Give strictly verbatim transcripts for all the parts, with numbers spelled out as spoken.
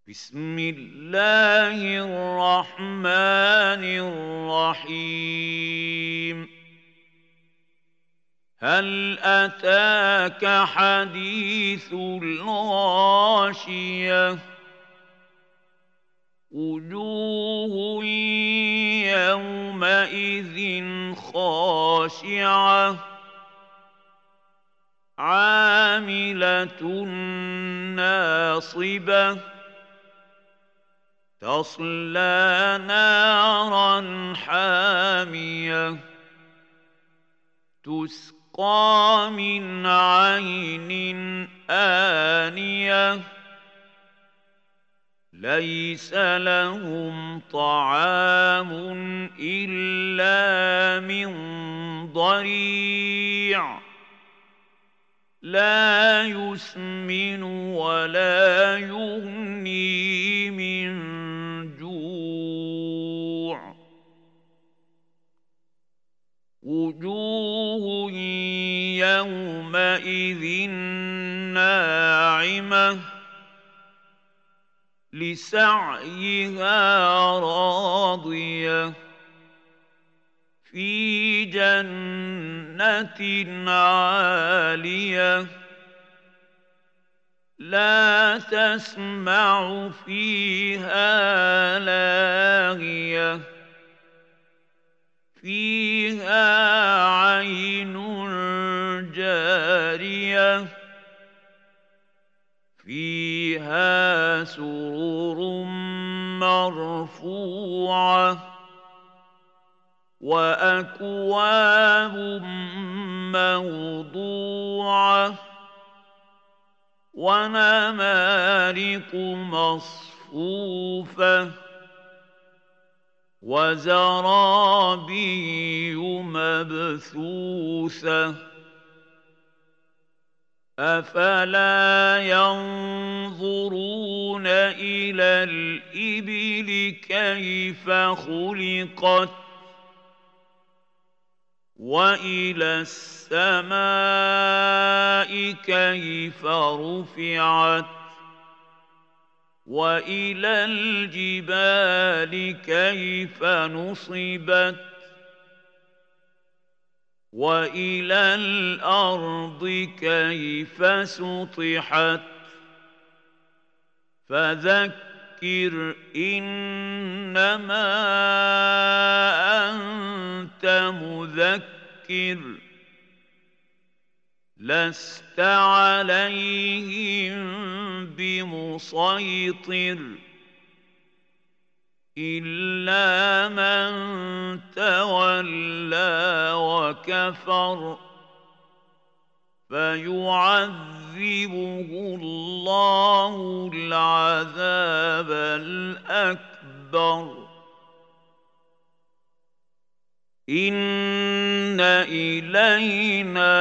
بسم الله الرحمن الرحيم. هل أتاك حديث الغاشية؟ وجوه يومئذ خاشعة عاملة ناصبة تصلى نارا حامية تسقى من عين آنية ليس لهم طعام إلا من ضريع لا يسمن ولا يغني من جوع وجوه يومئذ ناعمة لسعيها راضية في جنة عالية لا تسمع فيها لاغية فيها عين جارية فيها سرر مرفوعة وأكواب موضوعة ونمارق مصفوفة وزرابي مبثوثة أفلا ينظرون إلى الإبل كيف خلقت وإلى السماء كيف رفعت وإلى الجبال كيف نصبت وإلى الأرض كيف سطحت فذكر إنما أنت مذكر لست عليهم بمسيطر إلا من تولى وكفر فيعذبه الله العذاب الأكبر إن إلينا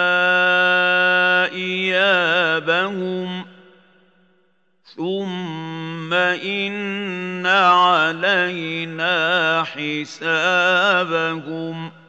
إيابهم ثم إن علينا حسابهم